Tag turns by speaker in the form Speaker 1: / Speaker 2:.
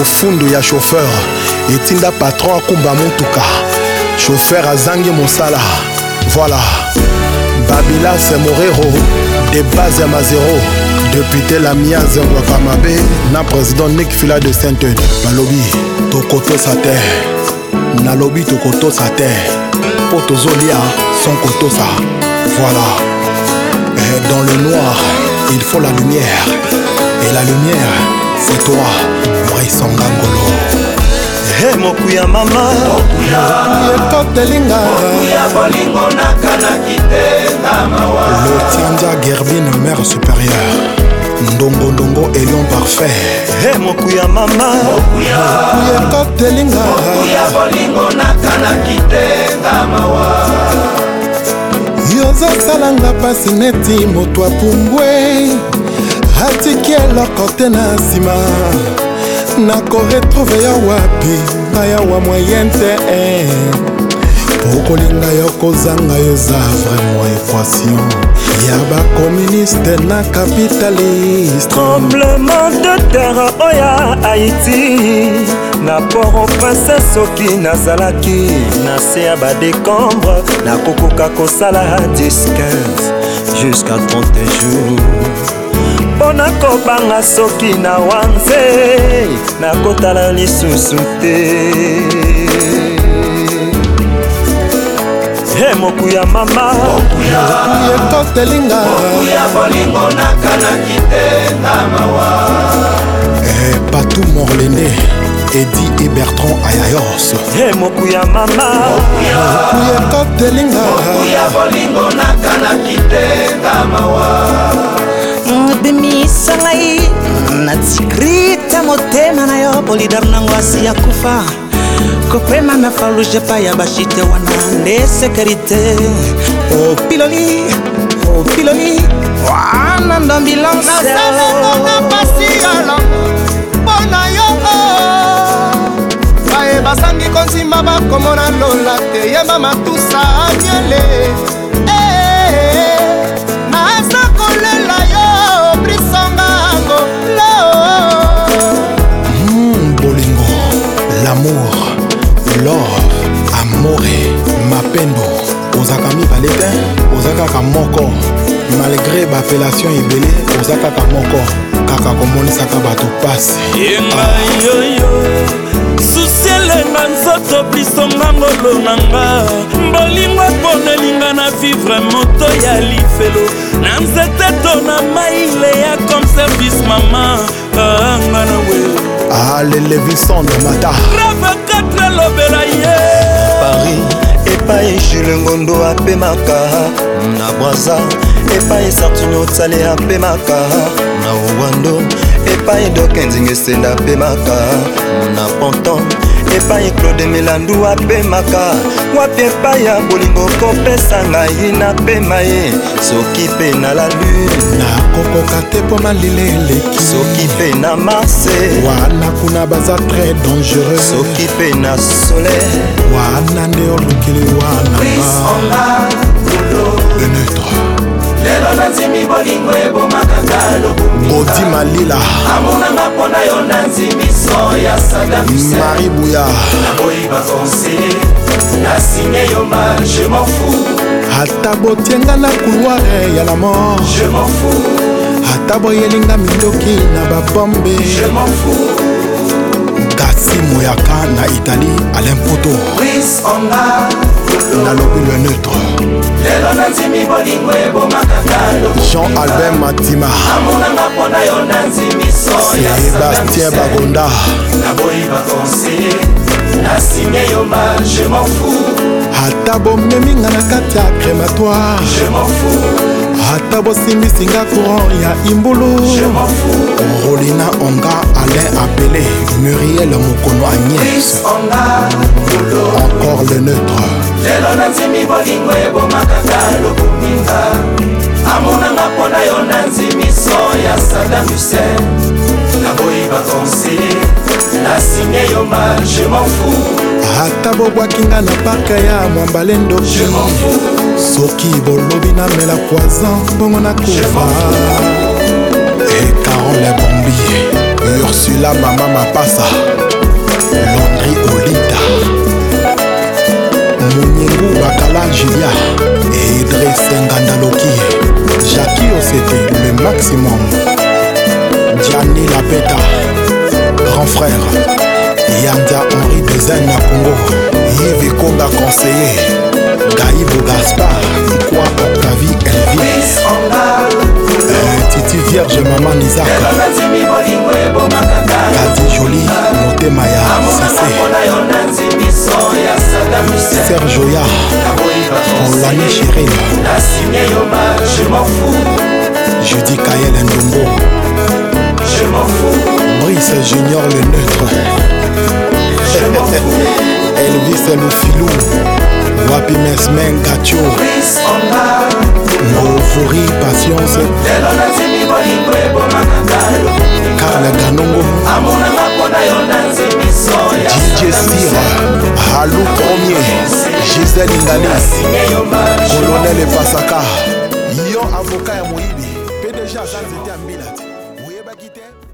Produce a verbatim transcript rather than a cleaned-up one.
Speaker 1: lofundu ya chauffeur etinda patron akumba motuka chauffeur azangi mosala. Voilà, Babila c'est Morero de base ya Mazero, député Lamia Zengwaka Mabe na président Nick Fila de Saint-Eude. Balobi tokoto sa terre, nalobi tokoto sa terre, pour tozolia son koto sa. Voilà, et dans le noir il faut la lumière, et la lumière c'est toi, Maurice Ngangolo.
Speaker 2: Hey mokuya mama, mokuya
Speaker 1: kotelinga,
Speaker 2: mokuya bolingo nakana kitenga mawa.
Speaker 1: Le Tianja Gerbine, mère supérieure, Ndongo Ndongo et lion parfait.
Speaker 2: Hey mokuya mama,
Speaker 1: mokuya kotelinga,
Speaker 2: mokuya bolingo nakana kitenga mawa.
Speaker 1: Yozo salanga pasi neti moto apumbwe, atiki eloko te na nsima. Nako retrouve ya wapi aya wa moyen te okolinga yo kozanga yo za vraiment équation ya ba communiste na capitaliste.
Speaker 2: Tremblement de terre oya Haïti na Port-au-Prince soki nazalaki na se ya badécombre nakokoka kosala dix quinze jusqu'à trente jours pona kobanga soki na wanze nakotala lisusu te. He mokuya mama, mokuya
Speaker 1: kotelinga,
Speaker 2: mokuya bolingo nakana kitenga mawa.
Speaker 1: Eh, Patou Morlene, Eddie et Bertrand Ayayos.
Speaker 2: He mokuya mama,
Speaker 1: mokuya kotelinga,
Speaker 2: mokuya bolingo nakana kitenga mawa.
Speaker 3: Bimisa ngai natsikrita motema na yo polidar nango asi ya kufa kokwema na faluje pa ya bashite wana nde sekurite o piloli o piloli wana ndombilonse
Speaker 4: nasalenga pasi yala mpona yo baye basangi konzima bakomona lola te yeba matusa anyele naza kolela yo
Speaker 1: l'amour, l'or, amore, mapendo. Ozaka mi balete, ozaka kamoko. Malgré l'appellation ibele, ozaka kamoko. Kaka komonisaka bato passe.
Speaker 5: Yenga yoyo, susiele na nzoto bliso ngangolo nanga. Mbolingo ponelinga na vivre moto ya lifelo. Na nzete tona maile ya comme service maman. Angana we.
Speaker 1: Ah, les Lévisons de Mata.
Speaker 5: Rave quatre lobela ye.
Speaker 2: Paris, epai Jules Ngondo apemaka. Na Bwaza, epai Sartino Tsale apemaka. Na Owando, epai Dokenzing Senda apemaka. Na Ponton, epai Claude Melandu apemaka. Wapi epai ya bolingo kopesa ngai na pema ye. Soki pe na la lune.
Speaker 1: Na koko kate po malile leki.
Speaker 2: Soki pe na Marseille.
Speaker 1: Wana kuna baza très dangereux.
Speaker 2: Soki pe na soleil.
Speaker 1: Wana nde olukili wana. Le neutre.
Speaker 2: Lelo nanzimi bolingo ebomaka lobumu.
Speaker 1: Godi Malila.
Speaker 2: Amonanga pona yo nanzimi soya Saddam Hussein.
Speaker 1: Marie Bouya.
Speaker 2: Naboyi bakonse. Na signé yo mal, je m'en fous.
Speaker 1: Ata botienga na couloir ya la mort.
Speaker 2: Je m'en fous.
Speaker 1: Ata boyelinga mindoki na babombe.
Speaker 2: Je m'en fous.
Speaker 1: Gassi Moyaka na Italie, Alain Poto.
Speaker 2: Brice Onga.
Speaker 1: Nalobi le neutre.
Speaker 2: Lelo nanzimi bolingo ebomaka lobumu.
Speaker 1: Jean-Albert Matima.
Speaker 2: Amonanga pona yo nanzimi soya
Speaker 1: Sébastien Bagonda.
Speaker 2: Naboyi bakonse. Na signé yo mal, je m'en fous.
Speaker 1: Ata bomeminga na kati ya crématoire.
Speaker 2: Je m'en fous.
Speaker 1: Ata bosimbisinga courant ya Imbulu.
Speaker 2: Je m'en fous.
Speaker 1: Rolina Onga, Alain Appelé, Muriel Mokono Agnès. Encore le neutre.
Speaker 2: Lelo nanzimi bolingo ebomaka lobuminga. Amonanga pona yo nanzimi soya Saddam Hussein. Naboyi bakonse. Na signé yo mal, je m'en fous.
Speaker 1: Ata bobwakinga na parke ya Mwambalendo.
Speaker 2: Je m'en fous.
Speaker 1: Soki bolobi na mela poison bongo na kufa. Et Caron les bombiers, Ursula Stella Mama Mapasa, Landry Olita, Mouniengou Bakala Julia, et Idriss Ngandaloki, Jackie Osete, le maximum, Gianni Lapeta, grand frère, Yanda Henri Dezen na Congo, Yves Konga conseiller, Gaïbo Gaspard, Ikwa Octavie Elvis, euh, Titi Vierge Maman Isaac, Kadi Jolie, Motemaya, Cissé, Serge Oya, Olani Chirine, Judy Kael Ndombo, Brice Junior le neutre, Elvis le filou, Wapi Mesmen Gacho, Ngofuri Patience, Karl Ganongo, D J Sira, Halou Premier, Gisèle Ingani, Colonel Pasaka, Yon avocat ya Moïbi, P D G Azazete Ambilati, Ouye Bakite.